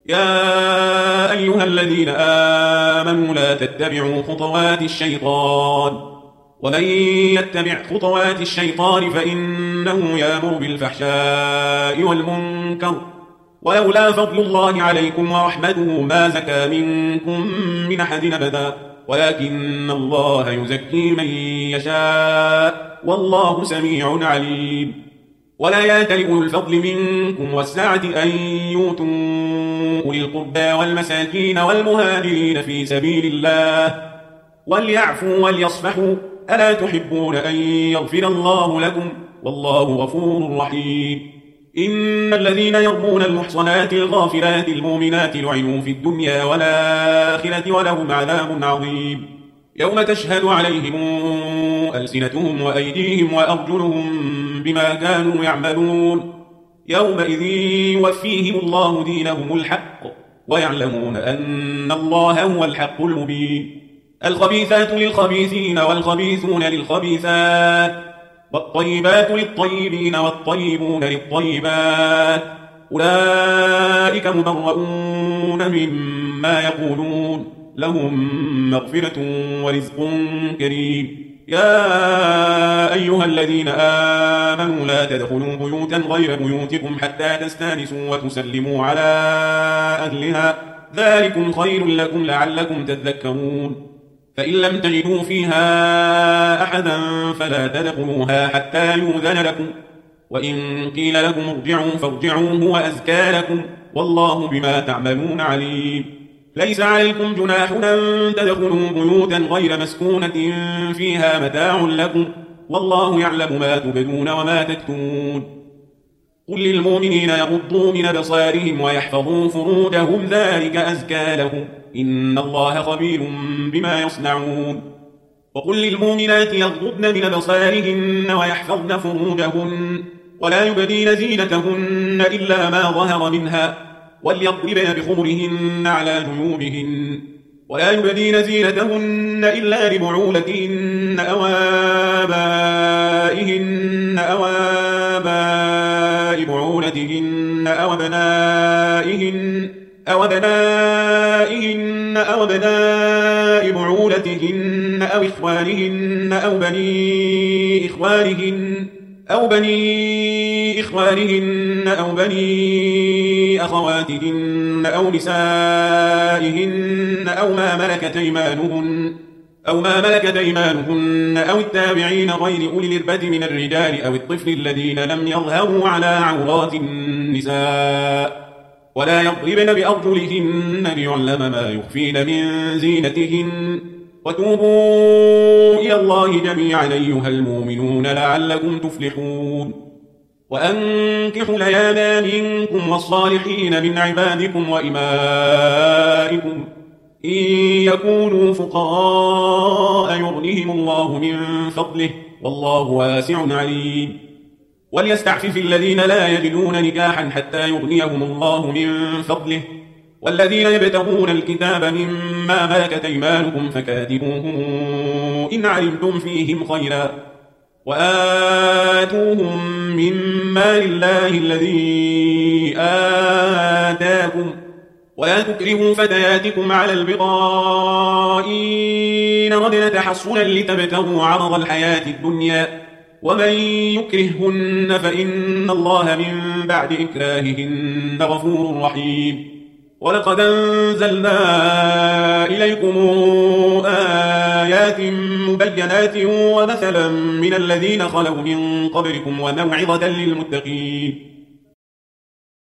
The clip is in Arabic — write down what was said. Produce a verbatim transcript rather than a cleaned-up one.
يا أيها الذين آمنوا لا تتبعوا خطوات الشيطان ومن يتبع خطوات الشيطان فإنه يأمر بالفحشاء والمنكر ولولا فضل الله عليكم ورحمته ما زكى منكم من أحد أبدا ولكن الله يزكي من يشاء والله سميع عليم. ولا يأتل أولو الفضل منكم والسعة أن يؤتوا أولي القربى والمساكين والمهاجرين في سبيل الله وليعفوا وليصفحوا ألا تحبون أن يغفر الله لكم والله غفور رحيم. إن الذين يرمون المحصنات الغافلات المؤمنات لعنوا في الدنيا والآخرة ولهم عذاب عظيم يوم تشهد عليهم ألسنتهم وأيديهم وأرجلهم بما كانوا يعملون يومئذ يوفيهم الله دينهم الحق ويعلمون أن الله هو الحق المبين. الخبيثات للخبيثين والخبيثون للخبيثات والطيبات للطيبين والطيبون للطيبات أولئك مبرؤون مما يقولون لهم مغفرة ورزق كريم. يا أيها الذين آمنوا لا تدخلوا بيوتا غير بيوتكم حتى تستانسوا وتسلموا على أهلها ذلكم خير لكم لعلكم تذكرون. فإن لم تجدوا فيها أحدا فلا تدخلوها حتى يؤذن لكم وإن قيل لكم ارجعوا فارجعوا هو أزكى لكم والله بما تعملون عليم. ليس عليكم جناح أن تدخلوا بيوتا غير مسكونة فيها متاع لكم والله يعلم ما تبدون وما تكتمون. قل للمؤمنين يغضوا من أبصارهم ويحفظوا فروجهم ذلك أزكى لهم إن الله خبير بما يصنعون. وقل للمؤمنات يغضضن من أبصارهن ويحفظن فروجهن ولا يبدين زينتهن إلا ما ظهر منها وليضربن بخمرهن على جيوبهن ولا يبدين زينتهن إلا لبعولتهن أو آبائهن أو آباء بعولتهن أو أبنائهن أو أبنائهن أو أبناء بعولتهن أو إخوانهن أو بني إخوانهن أو بني إخوانهن أو بني أخواتهن أو نسائهن أو ما ملكت أيمانهن أو ما ملكت أيمانهن أو التابعين غير أولي الإربة من الرجال أو الطفل الذين لم يظهروا على عورات النساء ولا يضربن بأرجلهن ليعلم ما يخفين من زينتهن وتوبوا إلى الله جميعا أيها المؤمنون لعلكم تفلحون. وأنكحوا الأيام منكم والصالحين من عبادكم وإمائكم إن يكونوا فقراء يغنهم الله من فضله والله واسع عليم. وليستعفف الذين لا يجدون نكاحا حتى يغنيهم الله من فضله والذين يبتغون الكتاب مما ملكت أيمانكم فكاتبوهم إن علمتم فيهم خيرا وآتوهم من مال الله الذي آتاكم ولا تكرهوا فتياتكم على البغاء إن ردنا تحصنا لتبتغوا عرض الحياة الدنيا ومن يكرههن فإن الله من بعد إكراههن غفور رحيم. ولقد أنزلنا إليكم آيات مبينات ومثلا من الذين خلوا من قبلكم وموعظة للمتقين.